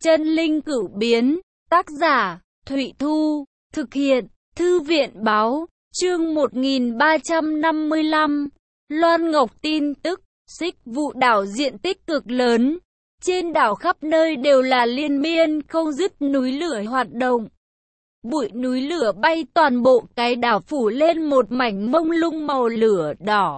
Chân linh cửu biến, tác giả, Thụy Thu, thực hiện, Thư viện báo, chương 1355, Loan Ngọc tin tức, Xích Vụ đảo diện tích cực lớn. Trên đảo khắp nơi đều là liên miên không dứt núi lửa hoạt động. Bụi núi lửa bay toàn bộ cái đảo phủ lên một mảnh mông lung màu lửa đỏ.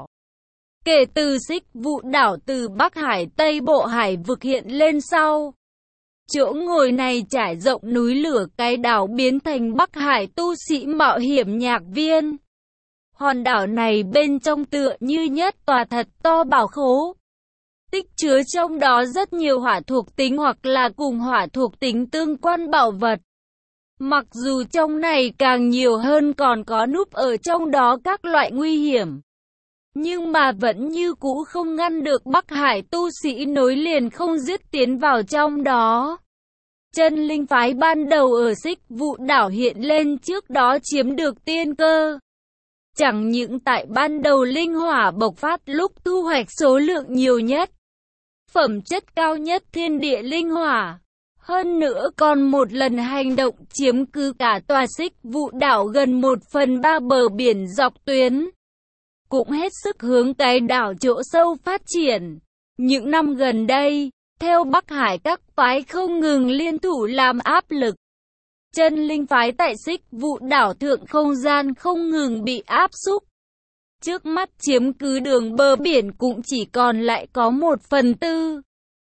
Kể từ Xích Vụ đảo từ Bắc Hải Tây Bộ Hải vực hiện lên sau. Chỗ ngồi này trải rộng núi lửa, cái đảo biến thành Bắc Hải tu sĩ mạo hiểm nhạc viên. Hòn đảo này bên trong tựa như nhất tòa thật to bảo khố. Tích chứa trong đó rất nhiều hỏa thuộc tính hoặc là cùng hỏa thuộc tính tương quan bảo vật. Mặc dù trong này càng nhiều hơn còn có núp ở trong đó các loại nguy hiểm. Nhưng mà vẫn như cũ không ngăn được Bắc Hải tu sĩ nối liền không dứt tiến vào trong đó. Chân linh phái ban đầu ở Xích Vụ đảo hiện lên trước đó chiếm được tiên cơ. Chẳng những tại ban đầu linh hỏa bộc phát lúc thu hoạch số lượng nhiều nhất, phẩm chất cao nhất thiên địa linh hỏa. Hơn nữa còn một lần hành động chiếm cứ cả tòa Xích Vụ đảo gần 1/3 bờ biển dọc tuyến. Cũng hết sức hướng cái đảo chỗ sâu phát triển. Những năm gần đây, theo Bắc Hải các phái không ngừng liên thủ làm áp lực. Chân linh phái tại Xích Vụ đảo thượng không gian không ngừng bị áp xúc. Trước mắt chiếm cứ đường bờ biển cũng chỉ còn lại có 1/4.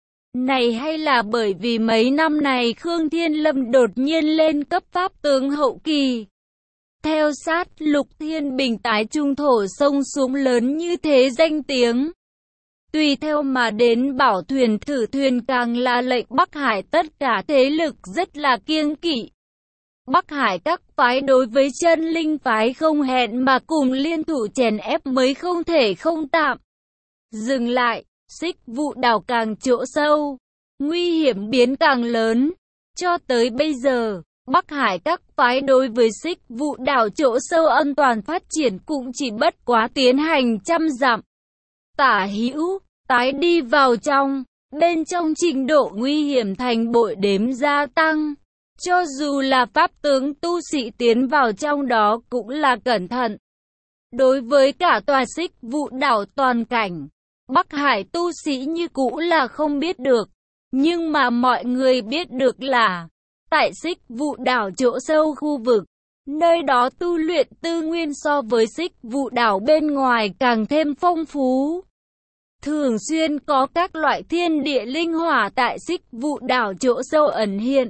Này hay là bởi vì mấy năm này Khương Thiên Lâm đột nhiên lên cấp pháp tướng hậu kỳ. Theo sát Lục Thiên Bình tái trung thổ sông xuống lớn như thế danh tiếng. Tùy theo mà đến bảo thuyền thử thuyền càng là lệnh Bắc Hải tất cả thế lực rất là kiêng kỵ. Bắc Hải các phái đối với chân linh phái không hẹn mà cùng liên thủ chèn ép mới không thể không tạm dừng lại. Xích Vụ đảo càng chỗ sâu, nguy hiểm biến càng lớn. Cho tới bây giờ, Bắc Hải các phái đối với Xích Vụ đảo chỗ sâu an toàn phát triển cũng chỉ bất quá tiến hành 100 dặm. Tả hữu, tái đi vào trong, bên trong trình độ nguy hiểm thành bội đếm gia tăng. Cho dù là pháp tướng tu sĩ tiến vào trong đó cũng là cẩn thận. Đối với cả tòa Xích Vụ đảo toàn cảnh, Bắc Hải tu sĩ như cũ là không biết được. Nhưng mà mọi người biết được là, tại Xích Vụ đảo chỗ sâu khu vực, nơi đó tu luyện tư nguyên so với Xích Vụ đảo bên ngoài càng thêm phong phú. Thường xuyên có các loại thiên địa linh hỏa tại Xích Vụ đảo chỗ sâu ẩn hiện.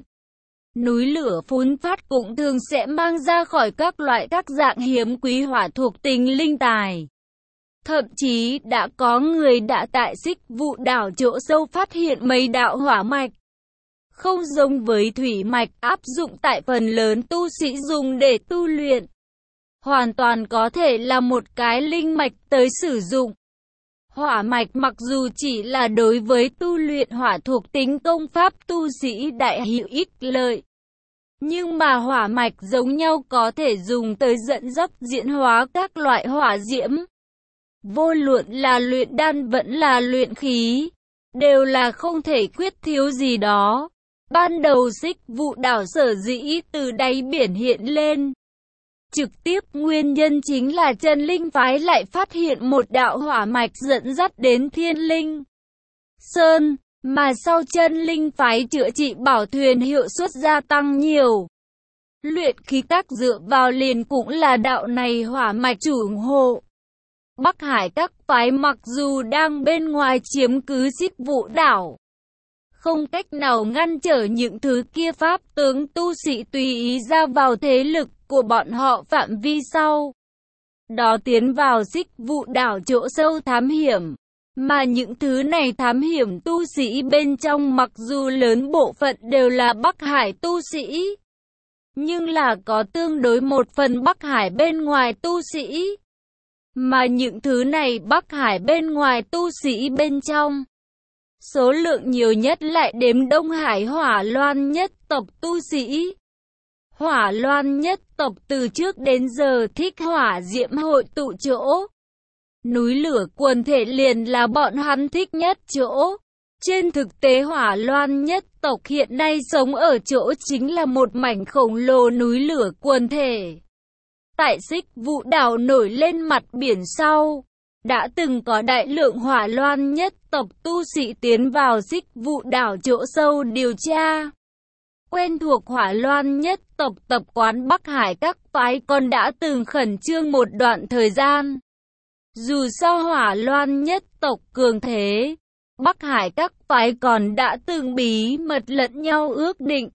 Núi lửa phun phát cũng thường sẽ mang ra khỏi các loại các dạng hiếm quý hỏa thuộc tính linh tài. Thậm chí đã có người đã tại Xích Vụ đảo chỗ sâu phát hiện mấy đạo hỏa mạch. Không giống với thủy mạch áp dụng tại phần lớn tu sĩ dùng để tu luyện. Hoàn toàn có thể là một cái linh mạch tới sử dụng. Hỏa mạch mặc dù chỉ là đối với tu luyện hỏa thuộc tính công pháp tu sĩ đại hữu ích lợi. Nhưng mà hỏa mạch giống nhau có thể dùng tới dẫn dắt diễn hóa các loại hỏa diễm. Vô luận là luyện đan vẫn là luyện khí, đều là không thể quyết thiếu gì đó. Ban đầu Xích Vụ đảo sở dĩ từ đáy biển hiện lên. Trực tiếp nguyên nhân chính là chân linh phái lại phát hiện một đạo hỏa mạch dẫn dắt đến Thiên Linh Sơn, mà sau chân linh phái chữa trị bảo thuyền hiệu suất gia tăng nhiều. Luyện khí các dựa vào liền cũng là đạo này hỏa mạch chủ ủng hộ. Bắc Hải các phái mặc dù đang bên ngoài chiếm cứ Xích Vụ đảo, không cách nào ngăn trở những thứ kia pháp tướng tu sĩ tùy ý ra vào thế lực của bọn họ phạm vi sau. Đó tiến vào Xích Vụ đảo chỗ sâu thám hiểm. Mà những thứ này thám hiểm tu sĩ bên trong mặc dù lớn bộ phận đều là Bắc Hải tu sĩ. Nhưng là có tương đối một phần Bắc Hải bên ngoài tu sĩ. Mà những thứ này Bắc Hải bên ngoài tu sĩ bên trong. Số lượng nhiều nhất lại đếm Đông Hải Hỏa Loan nhất tộc tu sĩ. Hỏa Loan nhất tộc từ trước đến giờ thích hỏa diễm hội tụ chỗ. Núi lửa quần thể liền là bọn hắn thích nhất chỗ. Trên thực tế Hỏa Loan nhất tộc hiện nay sống ở chỗ chính là một mảnh khổng lồ núi lửa quần thể. Tại Xích Vụ đảo nổi lên mặt biển sau, đã từng có đại lượng Hỏa Loan nhất tộc tu sĩ tiến vào Xích Vụ đảo chỗ sâu điều tra. Quen thuộc Hỏa Loan nhất tộc tập quán Bắc Hải các phái còn đã từng khẩn trương một đoạn thời gian. Dù sao Hỏa Loan nhất tộc cường thế, Bắc Hải các phái còn đã từng bí mật lẫn nhau ước định.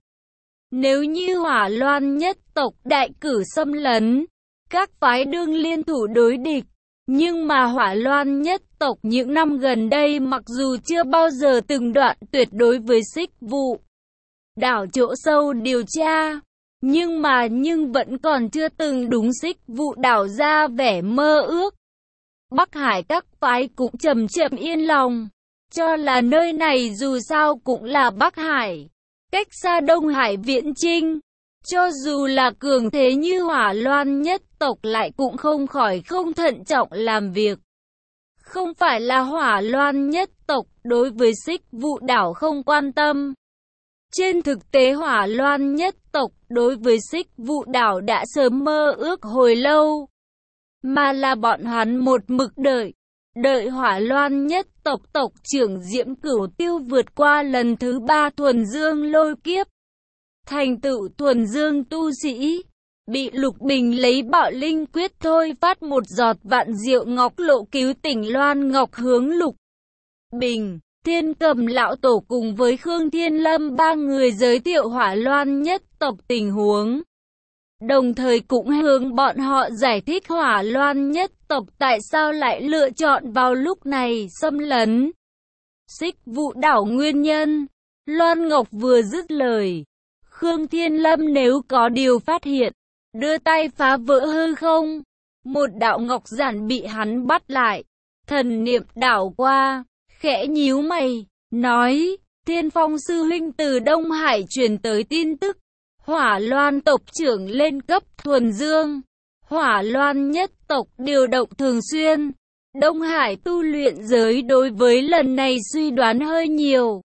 Nếu như Hỏa Loan nhất tộc đại cử xâm lấn, các phái đương liên thủ đối địch. Nhưng mà Hỏa Loan nhất tộc những năm gần đây mặc dù chưa bao giờ từng đoạn tuyệt đối với Xích Vụ đảo chỗ sâu điều tra, nhưng vẫn còn chưa từng đúng Xích Vụ đảo ra vẻ mơ ước. Bắc Hải các phái cũng chậm chậm yên lòng, cho là nơi này dù sao cũng là Bắc Hải, cách xa Đông Hải viễn chinh. Cho dù là cường thế như Hỏa Loan nhất tộc lại cũng không khỏi không thận trọng làm việc. Không phải là Hỏa Loan nhất tộc đối với Xích Vụ đảo không quan tâm. Trên thực tế Hỏa Loan nhất tộc đối với Xích Vụ đảo đã sớm mơ ước hồi lâu. Mà là bọn hắn một mực đợi Hỏa Loan nhất tộc tộc trưởng Diễm Cửu Tiêu vượt qua lần thứ 3 thuần dương lôi kiếp. Thành tựu thuần dương tu sĩ, bị Lục Bình lấy Bạo Linh quyết thôi phát một giọt vạn diệu ngọc lộ cứu tỉnh Loan Ngọc hướng Lục Bình, Thiên Cầm lão tổ cùng với Khương Thiên Lâm ba người giới thiệu Hỏa Loan nhất tộc tình huống. Đồng thời cũng hướng bọn họ giải thích Hỏa Loan nhất tộc tại sao lại lựa chọn vào lúc này xâm lấn Xích Vụ đảo nguyên nhân. Loan Ngọc vừa dứt lời, Khương Thiên Lâm nếu có điều phát hiện, đưa tay phá vỡ hư không. Một đạo ngọc giản bị hắn bắt lại, thần niệm đảo qua, khẽ nhíu mày, nói, Thiên Phong sư huynh từ Đông Hải truyền tới tin tức. Hỏa Loan tộc trưởng lên cấp thuần dương. Hỏa Loan nhất tộc điều động thường xuyên. Đông Hải tu luyện giới đối với lần này suy đoán hơi nhiều.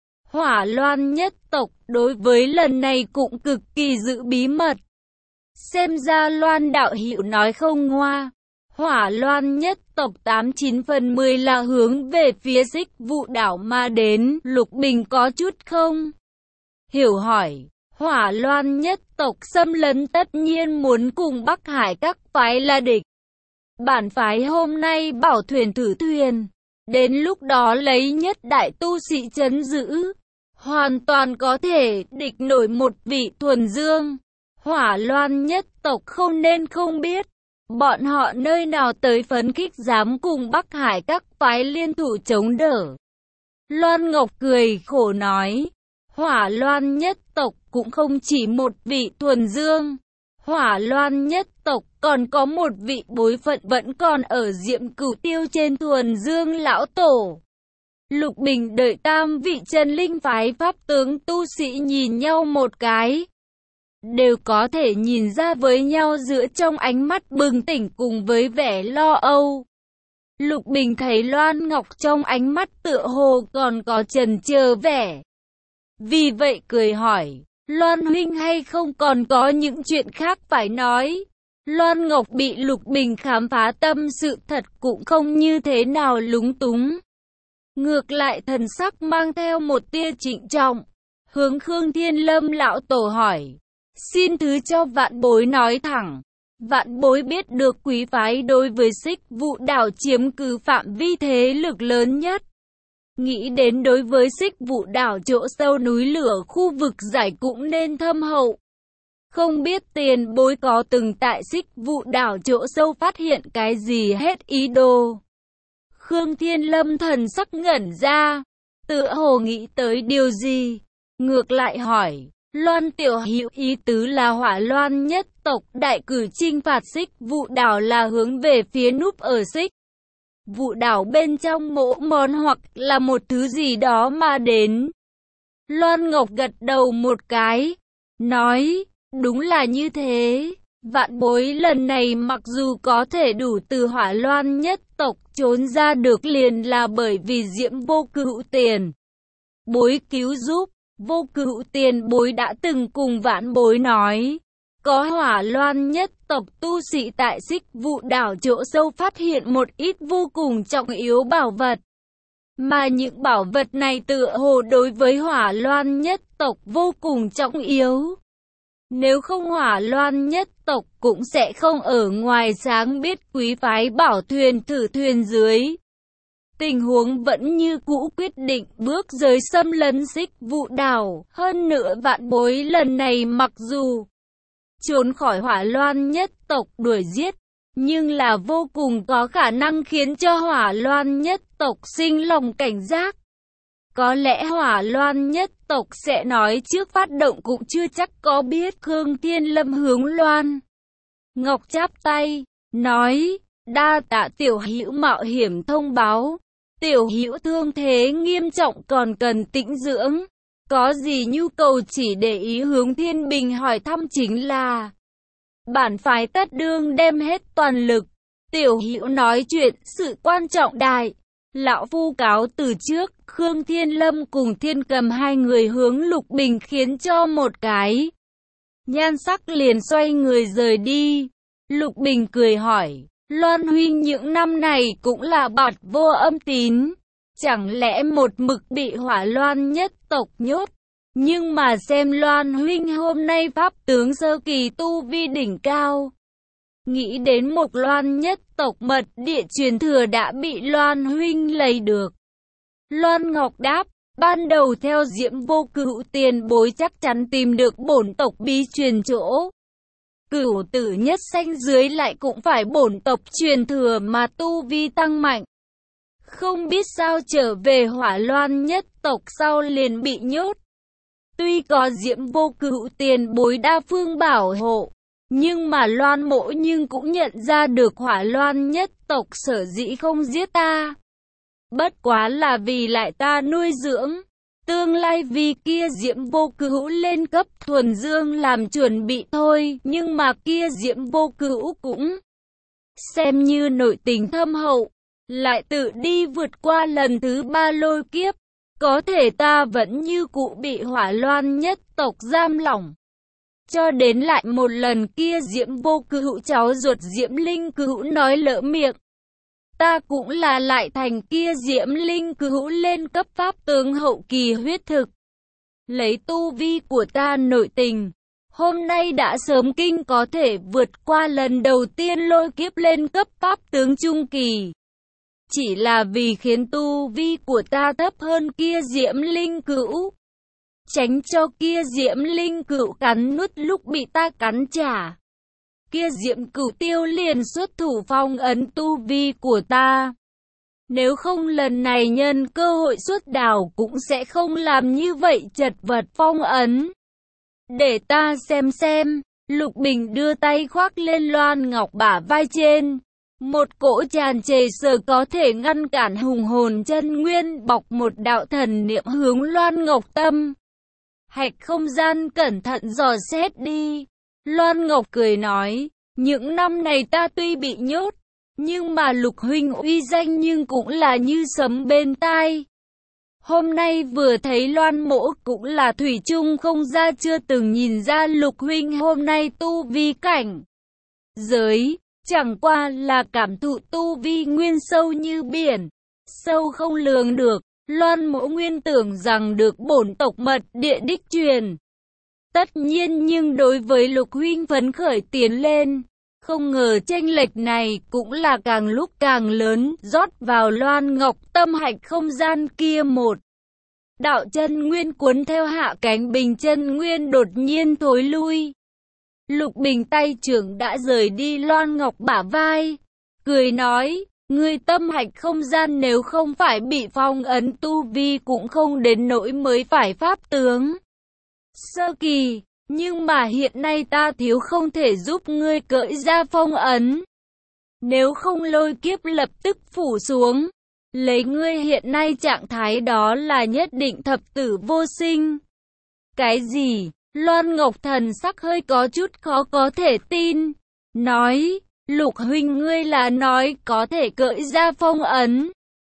Hỏa Loan nhất tộc đối với lần này cũng cực kỳ giữ bí mật. Xem ra Loan đạo hữu nói không ngoa. Hỏa Loan nhất tộc 89 phần 10 là hướng về phía Xích Vụ đảo mà đến. Lục Bình có chút không hiểu hỏi. Hỏa Loan nhất tộc xâm lấn tất nhiên muốn cùng Bắc Hải các phái là địch. Bản phái hôm nay bảo thuyền thử thuyền, đến lúc đó lấy nhất đại tu sĩ trấn giữ, hoàn toàn có thể địch nổi một vị thuần dương. Hỏa Loan nhất tộc không nên không biết, bọn họ nơi nào tới phấn khích dám cùng Bắc Hải các phái liên thủ chống đỡ. Loan Ngọc cười khổ nói, Hỏa Loan nhất tộc cũng không chỉ một vị thuần dương. Hỏa Loan nhất tộc còn có một vị bối phận vẫn còn ở Diệm Cửu Tiêu trên thuần dương lão tổ. Lục Bình đợi tam vị chân linh phái pháp tướng tu sĩ nhìn nhau một cái, đều có thể nhìn ra với nhau giữa trong ánh mắt bừng tỉnh cùng với vẻ lo âu. Lục Bình thấy Loan Ngọc trong ánh mắt tựa hồ còn có chần chờ vẻ. Vì vậy cười hỏi, Loan huynh hay không còn có những chuyện khác phải nói. Loan Ngọc bị Lục Bình khám phá tâm sự thật cũng không như thế nào lúng túng. Ngược lại thần sắc mang theo một tia trịnh trọng, hướng Khương Thiên Lâm lão tổ hỏi, xin thứ cho vạn bối nói thẳng. Vạn bối biết được quý phái đối với Xích Vụ đảo chiếm cứ phạm vi thế lực lớn nhất. Nghĩ đến đối với Xích Vụ đảo chỗ sâu núi lửa khu vực giải cũng nên thâm hậu. Không biết tiền bối có từng tại Xích Vụ đảo chỗ sâu phát hiện cái gì hết ý đồ. Khương Thiên Lâm thần sắc ngẩn ra, tựa hồ nghĩ tới điều gì. Ngược lại hỏi, Loan tiểu hữu ý tứ là Hỏa Loan nhất tộc đại cử chinh phạt Xích Vụ đảo là hướng về phía núp ở Xích Vụ đảo bên trong mộ món hoặc là một thứ gì đó mà đến. Loan Ngọc gật đầu một cái, nói, đúng là như thế. Vạn bối lần này mặc dù có thể đủ từ Hỏa Loan nhất tộc trốn ra được liền là bởi vì Diễm Vô Cửu tiền. bối cứu giúp. Vô Cựu tiền bối đã từng cùng vãn bối nói, có Hỏa Loan nhất tộc tu sĩ tại Xích Vụ đảo chỗ sâu phát hiện một ít vô cùng trọng yếu bảo vật. Mà những bảo vật này tựa hồ đối với Hỏa Loan nhất tộc vô cùng trọng yếu. Nếu không Hỏa Loan nhất tộc cũng sẽ không ở ngoài sáng biết quý phái bảo thuyền thử thuyền dưới. Tình huống vẫn như cũ, quyết định bước giới xâm lấn Xích Vụ đảo. Hơn nữa vạn bối lần này mặc dù trốn khỏi Hỏa Loan nhất tộc đuổi giết, nhưng là vô cùng có khả năng khiến cho Hỏa Loan nhất tộc sinh lòng cảnh giác. Có lẽ Hỏa Loan nhất tộc sẽ nói trước phát động cũng chưa chắc có biết. Khương Thiên Lâm hướng Loan Ngọc chắp tay, nói, đa tạ tiểu hữu mạo hiểm thông báo. Tiểu hữu thương thế nghiêm trọng còn cần tĩnh dưỡng. Có gì nhu cầu chỉ để ý hướng Thiên Bình hỏi thăm chính là. Bản phái tất đương đem hết toàn lực. Tiểu hữu nói chuyện sự quan trọng đại. Lão phu cáo từ trước. Khương Thiên Lâm cùng Thiên Cầm hai người hướng Lục Bình khiến cho một cái nhan sắc liền xoay người rời đi. Lục Bình cười hỏi, Loan huynh những năm này cũng là bạt vô âm tín, chẳng lẽ một mực bị Hỏa Loan nhất tộc nhốt? Nhưng mà xem Loan huynh hôm nay pháp tướng sơ kỳ tu vi đỉnh cao. Nghĩ đến một Loan nhất tộc mật địa truyền thừa đã bị Loan huynh lấy được. Loan Ngọc đáp, ban đầu theo Diễm Vô Cựu tiền bối chắc chắn tìm được bổn tộc bí truyền chỗ. Cửu tử nhất sanh dưới lại cũng phải bổn tộc truyền thừa mà tu vi tăng mạnh. Không biết sao trở về Hỏa Loan nhất tộc sau liền bị nhốt. Tuy có Diễm Vô Cựu tiền bối đa phương bảo hộ, nhưng mà Loan mỗ nhưng cũng nhận ra được Hỏa Loan nhất tộc sở dĩ không giết ta. Bất quá là vì lại ta nuôi dưỡng. Tương lai vì kia Diễm Vô Cữu lên cấp thuần dương làm chuẩn bị thôi. Nhưng mà kia Diễm Vô Cữu cũng xem như nội tình thâm hậu, lại tự đi vượt qua lần thứ 3 lôi kiếp. Có thể ta vẫn như cũ bị Hỏa Loan nhất tộc giam lỏng. Cho đến lại một lần kia Diễm Vô Cữu cháu ruột Diễm Linh Cữu nói lỡ miệng. Ta cũng là lại thành kia Diễm Linh Cữu lên cấp pháp tướng hậu kỳ huyết thực. Lấy tu vi của ta nội tình, hôm nay đã sớm kinh có thể vượt qua lần đầu tiên lôi kiếp lên cấp pháp tướng trung kỳ. Chỉ là vì khiến tu vi của ta thấp hơn kia Diễm Linh Cữu, tránh cho kia Diễm Linh Cữu cắn nuốt lúc bị ta cắn trả. Kia Diễm Cửu Tiêu liền xuất thủ phong ấn tu vi của ta. Nếu không lần này nhân cơ hội xuất đảo cũng sẽ không làm như vậy chật vật phong ấn. Để ta xem. Lục Bình đưa tay khoác lên Loan Ngọc bả vai trên. Một cỗ tràn trề sở có thể ngăn cản hùng hồn chân nguyên bọc một đạo thần niệm hướng Loan Ngọc tâm. Hạch không gian cẩn thận dò xét đi. Loan Ngọc cười nói, những năm này ta tuy bị nhốt, nhưng mà Lục huynh uy danh nhưng cũng là như sấm bên tai. Hôm nay vừa thấy Loan mỗ cũng là thủy chung không ra, chưa từng nhìn ra Lục huynh hôm nay tu vi cảnh giới, chẳng qua là cảm thụ tu vi nguyên sâu như biển, sâu không lường được. Loan mỗ nguyên tưởng rằng được bổn tộc mật địa đích truyền. Tất nhiên nhưng đối với Lục huynh phấn khởi tiến lên, không ngờ chênh lệch này cũng là càng lúc càng lớn, rót vào Loan Ngọc tâm hạch không gian kia một đạo chân nguyên cuốn theo hạ cánh bình chân nguyên đột nhiên thối lui. Lục Bình tay trưởng đã rời đi Loan Ngọc bả vai, cười nói, ngươi tâm hạch không gian nếu không phải bị phong ấn tu vi cũng không đến nỗi mới phải pháp tướng sơ kỳ, nhưng mà hiện nay ta thiếu không thể giúp ngươi cởi ra phong ấn. Nếu không lôi kiếp lập tức phủ xuống, lấy ngươi hiện nay trạng thái đó là nhất định thập tử vô sinh. Cái gì? Loan Ngọc thần sắc hơi có chút khó có thể tin, nói, Lục huynh ngươi là nói có thể cởi ra phong ấn.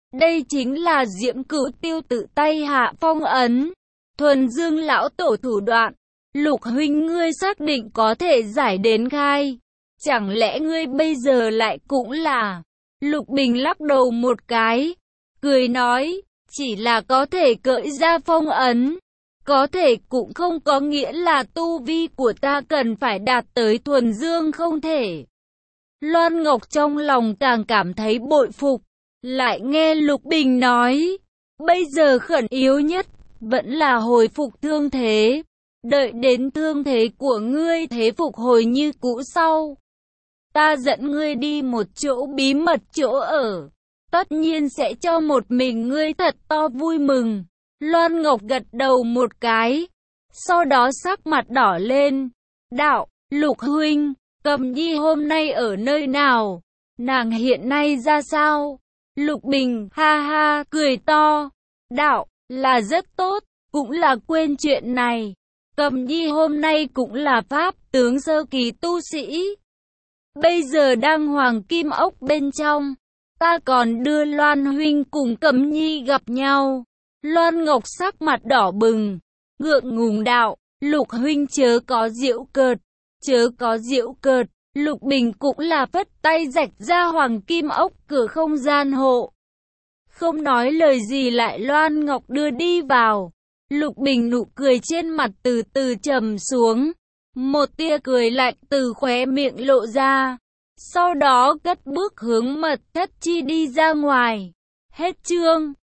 Đây chính là Diễm Cửu Tiêu tự tay hạ phong ấn. Thuần Dương lão tổ thủ đoạn. Lục huynh ngươi xác định có thể giải đến khai. Chẳng lẽ ngươi bây giờ lại cũng là... Lục Bình lắc đầu một cái, cười nói, chỉ là có thể cởi ra phong ấn. Có thể cũng không có nghĩa là tu vi của ta cần phải đạt tới thuần dương không thể. Loan Ngọc trong lòng càng cảm thấy bội phục, lại nghe Lục Bình nói, bây giờ khẩn yếu nhất, vẫn là hồi phục thương thế. Đợi đến thương thế của ngươi thế phục hồi như cũ sau. Ta dẫn ngươi đi một chỗ bí mật chỗ ở. Tất nhiên sẽ cho một mình ngươi thật to vui mừng. Loan Ngọc gật đầu một cái. Sau đó sắc mặt đỏ lên. Đạo, Lục huynh, Cầm Nhi hôm nay ở nơi nào? Nàng hiện nay ra sao? Lục Bình ha ha cười to. Đạo, là rất tốt, cũng là quên chuyện này. Cầm Nhi hôm nay cũng là pháp tướng sơ kỳ tu sĩ. Bây giờ đang hoàng kim ốc bên trong. Ta còn đưa Loan huynh cùng Cẩm Nhi gặp nhau. Loan Ngọc sắc mặt đỏ bừng, ngượng ngùng đạo, Lục huynh chớ có giễu cợt, chớ có giễu cợt. Lục Bình cũng là phất tay rạch ra hoàng kim ốc cửa không gian hộ. Không nói lời gì lại Loan Ngọc đưa đi vào. Lục Bình nụ cười trên mặt từ từ trầm xuống. Một tia cười lạnh từ khóe miệng lộ ra. Sau đó cất bước hướng Mật Thất Chi đi ra ngoài. Hết chương.